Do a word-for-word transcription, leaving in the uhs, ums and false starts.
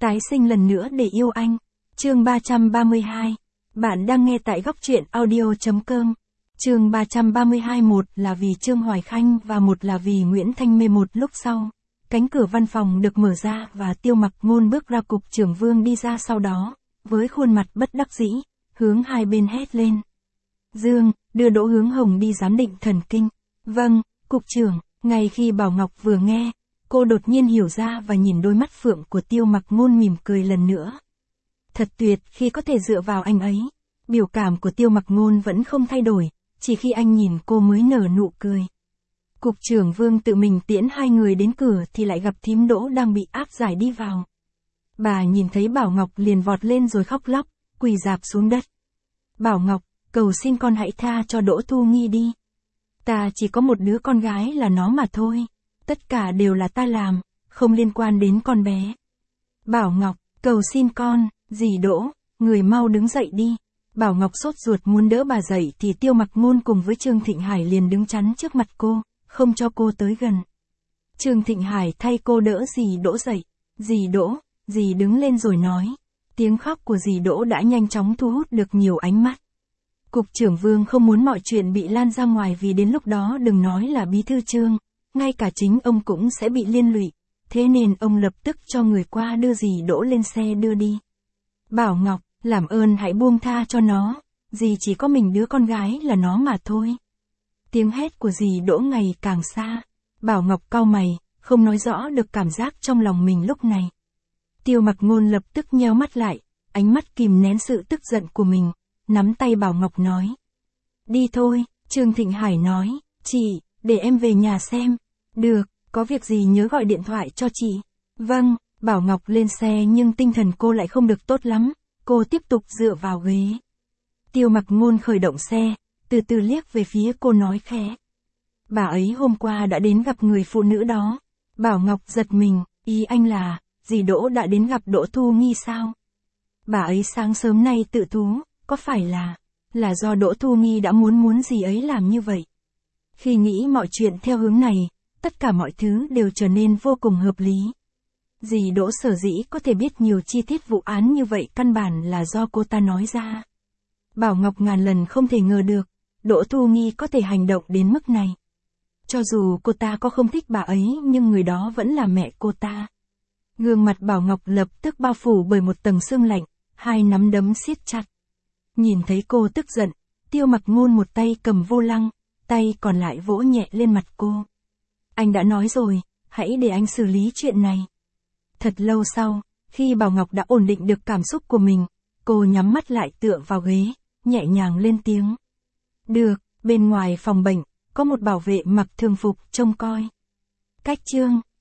Tái sinh lần nữa để yêu anh. Chương ba trăm ba mươi hai. Bạn đang nghe tại góc truyện audio.com. Chương ba trăm ba mươi hai, một là vì Trương Hoài Khanh và một là vì Nguyễn Thanh Mê. Một lúc sau, cánh cửa văn phòng được mở ra và Tiêu Mặc Ngôn bước ra. Cục trưởng Vương đi ra sau đó, với khuôn mặt bất đắc dĩ, hướng hai bên hét lên. Dương, đưa Đỗ Hướng Hồng đi giám định thần kinh. Vâng, cục trưởng. Ngay khi Bảo Ngọc vừa nghe, cô đột nhiên hiểu ra và nhìn đôi mắt phượng của Tiêu Mặc Ngôn mỉm cười lần nữa. Thật tuyệt khi có thể dựa vào anh ấy. Biểu cảm của Tiêu Mặc Ngôn vẫn không thay đổi, chỉ khi anh nhìn cô mới nở nụ cười. Cục trưởng Vương tự mình tiễn hai người đến cửa thì lại gặp thím Đỗ đang bị áp giải đi vào. Bà nhìn thấy Bảo Ngọc liền vọt lên rồi khóc lóc, quỳ rạp xuống đất. Bảo Ngọc, cầu xin con hãy tha cho Đỗ Thu Nghi đi. Ta chỉ có một đứa con gái là nó mà thôi. Tất cả đều là ta làm, không liên quan đến con bé. Bảo Ngọc, cầu xin con, dì Đỗ, người mau đứng dậy đi. Bảo Ngọc sốt ruột muốn đỡ bà dậy thì Tiêu Mặc Ngôn cùng với Trương Thịnh Hải liền đứng chắn trước mặt cô, không cho cô tới gần. Trương Thịnh Hải thay cô đỡ dì Đỗ dậy. Dì Đỗ, dì đứng lên rồi nói. Tiếng khóc của dì Đỗ đã nhanh chóng thu hút được nhiều ánh mắt. Cục trưởng Vương không muốn mọi chuyện bị lan ra ngoài vì đến lúc đó đừng nói là bí thư Trương, ngay cả chính ông cũng sẽ bị liên lụy, thế nên ông lập tức cho người qua đưa dì Đỗ lên xe đưa đi. Bảo Ngọc, làm ơn hãy buông tha cho nó, dì chỉ có mình đứa con gái là nó mà thôi. Tiếng hét của dì Đỗ ngày càng xa. Bảo Ngọc cau mày, không nói rõ được cảm giác trong lòng mình lúc này. Tiêu Mặc Ngôn lập tức nheo mắt lại, ánh mắt kìm nén sự tức giận của mình, nắm tay Bảo Ngọc nói. Đi thôi, Trương Thịnh Hải nói, chị, để em về nhà xem. Được, có việc gì nhớ gọi điện thoại cho chị. Vâng, Bảo Ngọc lên xe nhưng tinh thần cô lại không được tốt lắm, cô tiếp tục dựa vào ghế. Tiêu Mặc Ngôn khởi động xe, từ từ liếc về phía cô nói khẽ. Bà ấy hôm qua đã đến gặp người phụ nữ đó. Bảo Ngọc giật mình, ý anh là, dì Đỗ đã đến gặp Đỗ Thu Nghi sao? Bà ấy sáng sớm nay tự thú, có phải là, là do Đỗ Thu Nghi đã muốn muốn dì ấy làm như vậy? Khi nghĩ mọi chuyện theo hướng này, tất cả mọi thứ đều trở nên vô cùng hợp lý. Dì Đỗ sở dĩ có thể biết nhiều chi tiết vụ án như vậy căn bản là do cô ta nói ra. Bảo Ngọc ngàn lần không thể ngờ được, Đỗ Thu Nghi có thể hành động đến mức này. Cho dù cô ta có không thích bà ấy nhưng người đó vẫn là mẹ cô ta. Gương mặt Bảo Ngọc lập tức bao phủ bởi một tầng sương lạnh, hai nắm đấm siết chặt. Nhìn thấy cô tức giận, Tiêu Mặc Ngôn một tay cầm vô lăng, tay còn lại vỗ nhẹ lên mặt cô. Anh đã nói rồi, hãy để anh xử lý chuyện này. Thật lâu sau, khi Bảo Ngọc đã ổn định được cảm xúc của mình, cô nhắm mắt lại tựa vào ghế, nhẹ nhàng lên tiếng. Được, bên ngoài phòng bệnh, có một bảo vệ mặc thường phục trông coi. Cách Trương